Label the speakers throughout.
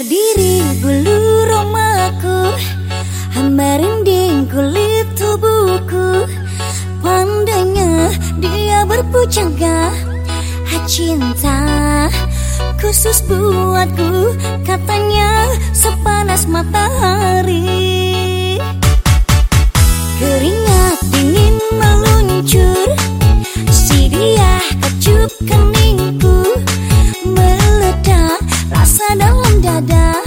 Speaker 1: Berdiri bulu romaku, merinding kulit tubuhku. Pandainya dia berpujangga, cinta khusus buatku, katanya sepanas matahari. Keringat dingin meluncur, si dia kecup keningku, meledak rasa dalam dada.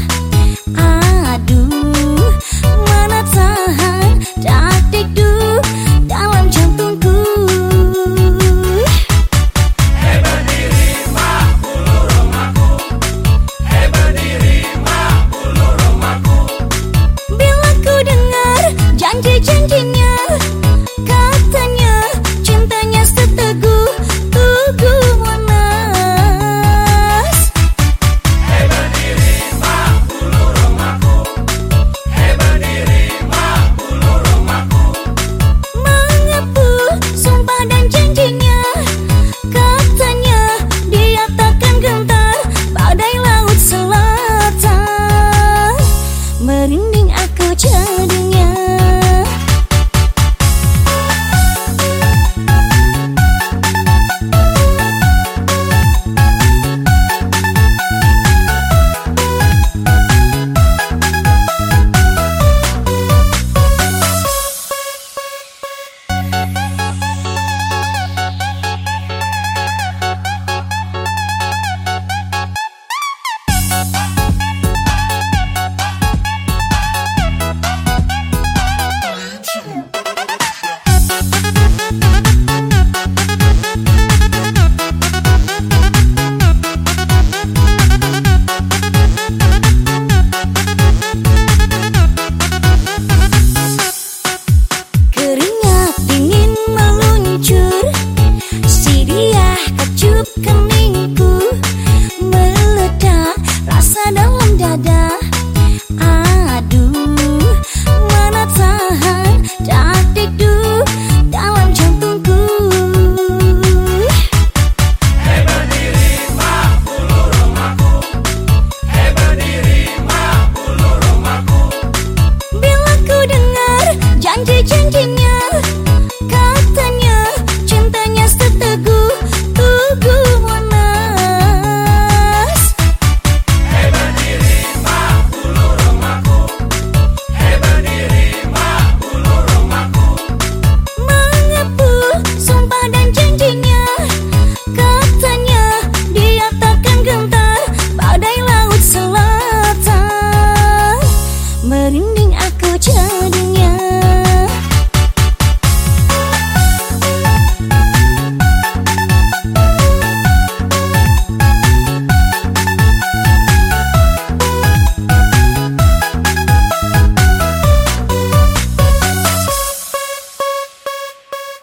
Speaker 1: Aduh, mana tahan dak-dikduk dalam jantungku.
Speaker 2: Hei berdiri mak bulu romaku, hei berdiri mak bulu romaku.
Speaker 1: Bila ku dengar janji-janjinya, katanya cintanya seteguh tugu Monas.
Speaker 2: Hei berdiri mak bulu romaku, hei berdiri mak bulu romaku.
Speaker 1: Mengepul sumpah dan janjinya, katanya dia takkan gentar badai laut selatan. Merinding aku jadinya. Keringat dingin meluncur, si dia kecup